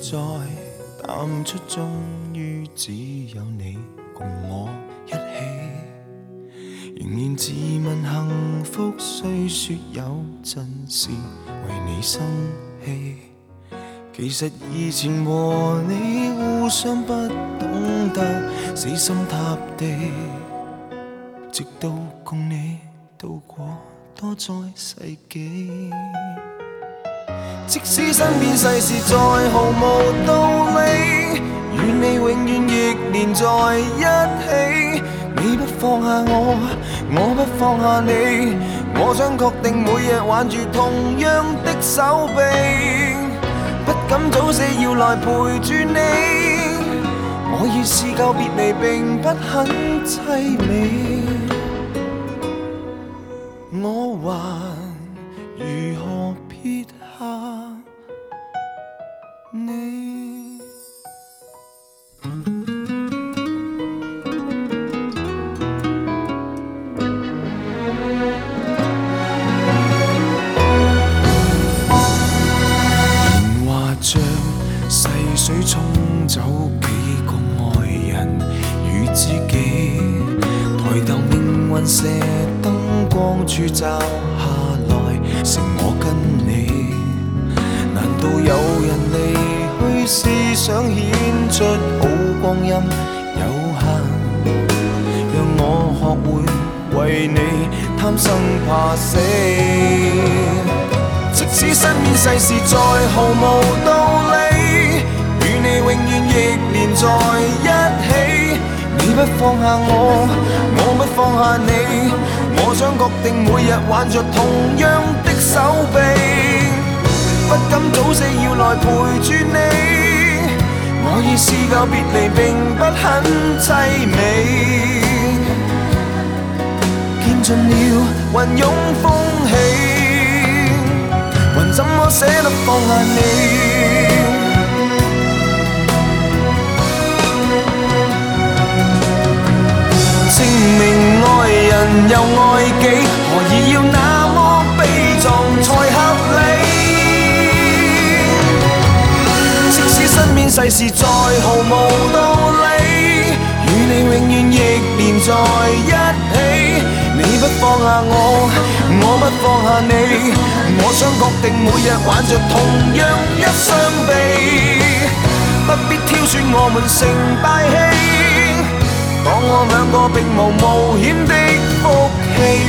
在淡出，終於只有你共我一起。仍然自問幸福，雖說有陣時為你生氣。其實以前和你互相不懂得死心塌地，直到共你渡過多災世紀。即使身邊世事再毫無道理，與你永遠亦連在一起。你不放下我，我不放下你，我想確定每日挽住同樣的手臂，不敢早死要來陪住你。我已試夠別離並不很凄美，我還如何撇下你？年華像細水沖走幾個愛人與知己，抬頭命運射燈光處照下來，剩我跟你。難道有人離去是想顯出好光陰有限？讓我學會為你貪生怕死。即使身邊世事再毫無道理，與你永遠亦連在一起。你不放下我，我不放下你，我想確定每日挽着同樣的手臂，不敢早死要來陪住你。我已試夠別離並不很凄美，見盡了雲湧風起，還怎麼捨得放下你？證明愛人又愛己，何以要那麼悲壯才合理？即使身邊世事再毫無道理，與你永遠亦連在一起。你不放下我，我不放下你，我想確定每日挽着同樣一雙臂，不必挑選我們成敗戲，當我兩個並無冒險的福氣，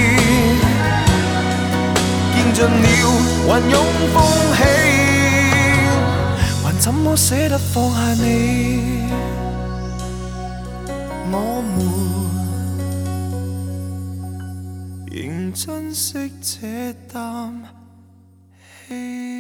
見盡了雲湧風起，還怎麼捨得放下你？我們仍珍惜這啖氣。